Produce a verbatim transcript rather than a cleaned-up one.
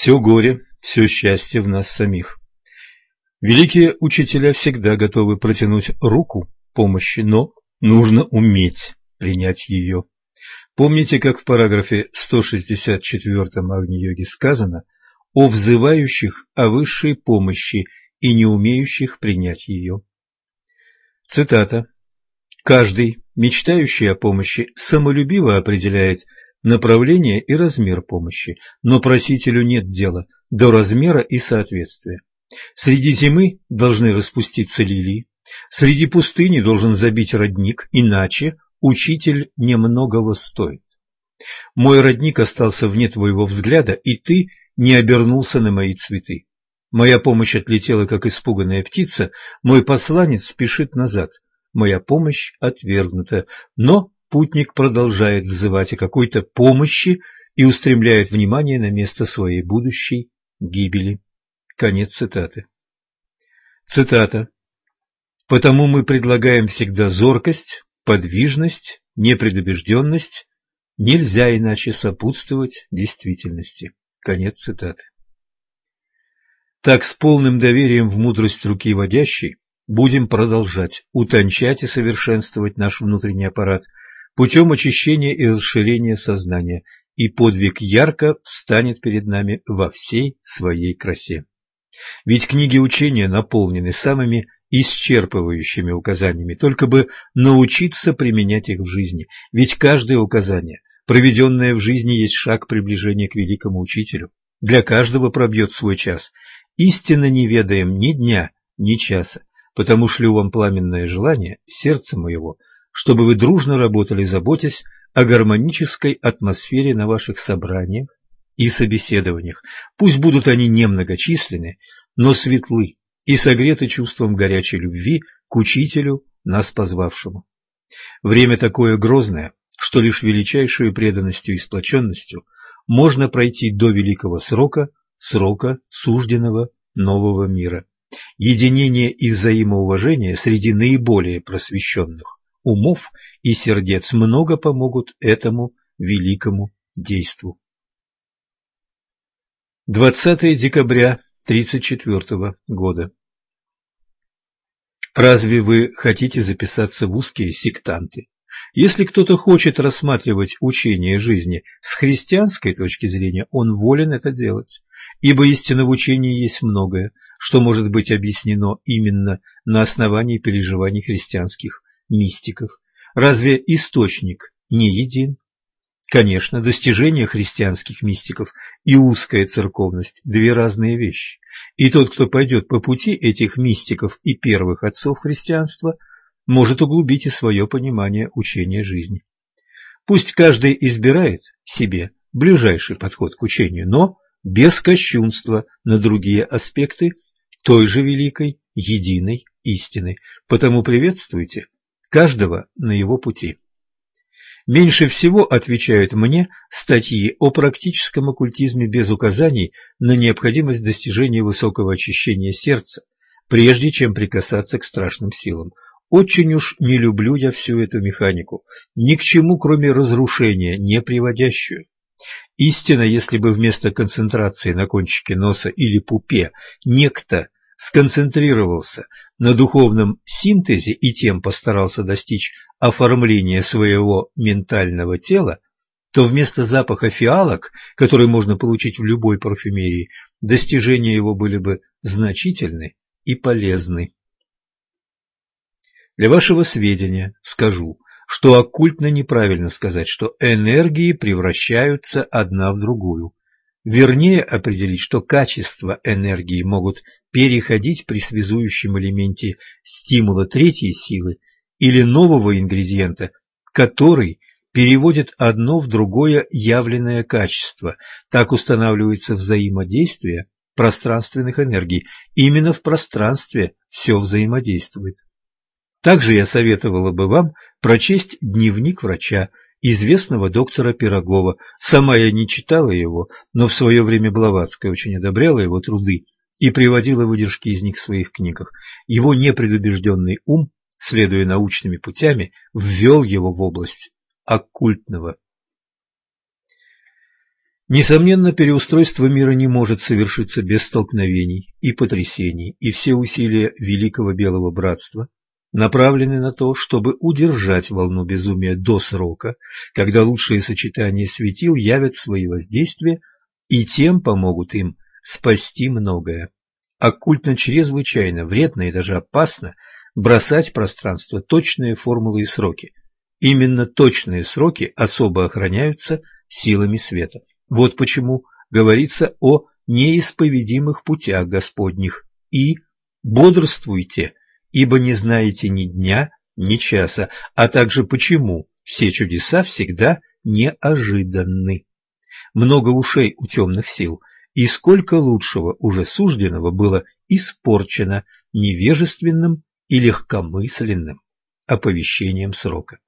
Все горе, все счастье в нас самих. Великие учителя всегда готовы протянуть руку помощи, но нужно уметь принять ее. Помните, как в параграфе сто шестьдесят четвёртом Агни-йоги сказано о взывающих о высшей помощи и не умеющих принять ее? Цитата. «Каждый, мечтающий о помощи, самолюбиво определяет направление и размер помощи, но просителю нет дела до размера и соответствия. Среди зимы должны распуститься лилии, среди пустыни должен забить родник, иначе учитель немногого стоит. Мой родник остался вне твоего взгляда, и ты не обернулся на мои цветы. Моя помощь отлетела, как испуганная птица, мой посланец спешит назад, моя помощь отвергнута, но путник продолжает взывать о какой-то помощи и устремляет внимание на место своей будущей гибели». Конец цитаты. Цитата. «Потому мы предлагаем всегда зоркость, подвижность, непредубежденность. Нельзя иначе сопутствовать действительности». Конец цитаты. Так, с полным доверием в мудрость руки водящей, будем продолжать утончать и совершенствовать наш внутренний аппарат путем очищения и расширения сознания, и подвиг ярко встанет перед нами во всей своей красе. Ведь книги учения наполнены самыми исчерпывающими указаниями, только бы научиться применять их в жизни. Ведь каждое указание, проведенное в жизни, есть шаг приближения к великому учителю. Для каждого пробьет свой час. Истинно не ведаем ни дня, ни часа, потому шлю вам пламенное желание сердца моего, чтобы вы дружно работали, заботясь о гармонической атмосфере на ваших собраниях и собеседованиях. Пусть будут они немногочисленны, но светлы и согреты чувством горячей любви к учителю, нас позвавшему. Время такое грозное, что лишь величайшую преданностью и сплоченностью можно пройти до великого срока, срока сужденного нового мира. Единение и взаимоуважение среди наиболее просвещенных умов и сердец много помогут этому великому действу. двадцатое декабря тридцать четвёртого года. Разве вы хотите записаться в узкие сектанты? Если кто-то хочет рассматривать учение жизни с христианской точки зрения, он волен это делать, ибо истинно в учении есть многое, что может быть объяснено именно на основании переживаний христианских мистиков. Разве источник не един? Конечно, достижения христианских мистиков и узкая церковность – две разные вещи. И тот, кто пойдет по пути этих мистиков и первых отцов христианства, может углубить и свое понимание учения жизни. Пусть каждый избирает себе ближайший подход к учению, но без кощунства на другие аспекты той же великой, единой истины. Потому приветствуйте каждого на его пути. Меньше всего отвечают мне статьи о практическом оккультизме без указаний на необходимость достижения высокого очищения сердца, прежде чем прикасаться к страшным силам. Очень уж не люблю я всю эту механику, ни к чему, кроме разрушения, не приводящую. Истинно, если бы вместо концентрации на кончике носа или пупе некто сконцентрировался на духовном синтезе и тем постарался достичь оформления своего ментального тела, то вместо запаха фиалок, который можно получить в любой парфюмерии, достижения его были бы значительны и полезны. Для вашего сведения скажу, что оккультно неправильно сказать, что энергии превращаются одна в другую. Вернее определить, что качества энергии могут переходить при связующем элементе стимула третьей силы или нового ингредиента, который переводит одно в другое явленное качество. Так устанавливается взаимодействие пространственных энергий. Именно в пространстве все взаимодействует. Также я советовала бы вам прочесть дневник врача, известного доктора Пирогова. Сама я не читала его, но в свое время Блаватская очень одобряла его труды и приводила выдержки из них в своих книгах. Его непредубежденный ум, следуя научными путями, ввел его в область оккультного. Несомненно, переустройство мира не может совершиться без столкновений и потрясений, и все усилия Великого Белого Братства направлены на то, чтобы удержать волну безумия до срока, когда лучшие сочетания светил явят свои воздействия и тем помогут им спасти многое. Оккультно чрезвычайно вредно и даже опасно бросать в пространство точные формулы и сроки. Именно точные сроки особо охраняются силами света. Вот почему говорится о неисповедимых путях Господних и «бодрствуйте, ибо не знаете ни дня, ни часа», а также почему все чудеса всегда неожиданны. Много ушей у темных сил, и сколько лучшего уже сужденного было испорчено невежественным и легкомысленным оповещением срока.